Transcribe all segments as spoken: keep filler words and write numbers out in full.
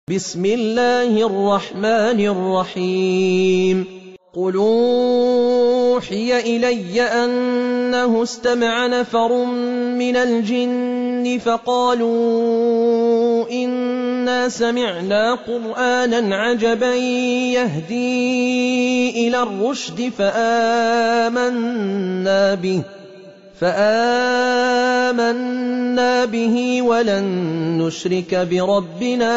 بسم الله الرحمن الرحيم قل أوحي إلي أنه استمع نفر من الجن فقالوا إنا سمعنا قرآنا عجبا يهدي إلى الرشد فآمنا به فآمنا به ولن نشرك بربنا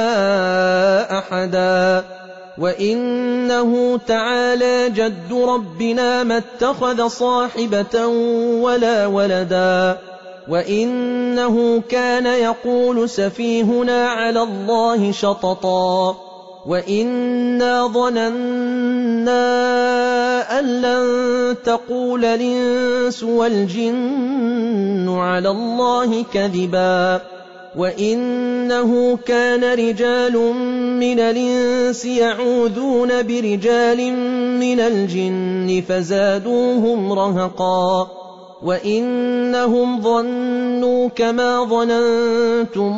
أحدا وإنه تعالى جد ربنا ما اتخذ صاحبة ولا ولدا وإنه كان يقول سفيهنا على الله شططا وإنا ظننا أن لن تقول الإنس والجن على الله كذبا وإنه كان رجال من الإنس يعوذون برجال من الجن فزادوهم رهقا وإنهم ظنوا كما ظننتم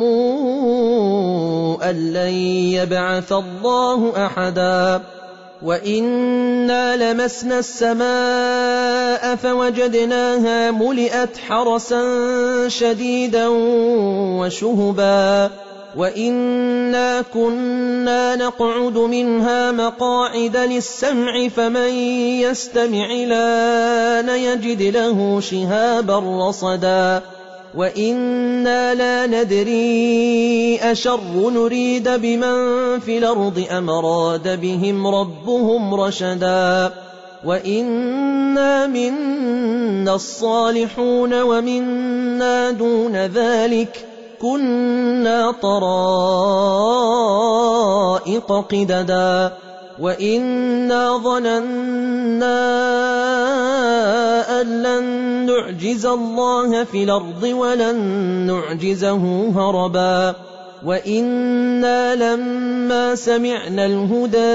أن لن يبعث الله أحدا وإنا لمسنا السماء فوجدناها ملئت حرسا شديدا وشهبا وإنا كنا نقعد منها مقاعد للسمع فمن يستمع الآن يجد له شهابا رصدا وإنا لا ندري أشر نريد بمن في الأرض أم أراد بهم ربهم رشدا وإنا منا الصالحون ومنا دون ذلك كنا طرائق قددا وإنا ظننا أن لن نعجز الله في الأرض ولن نعجزه هربا وإنا لما سمعنا الهدى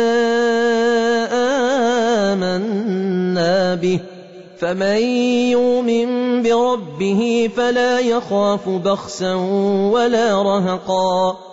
آمنا به فمن يؤمن بربه فلا يخاف بخسا ولا رهقا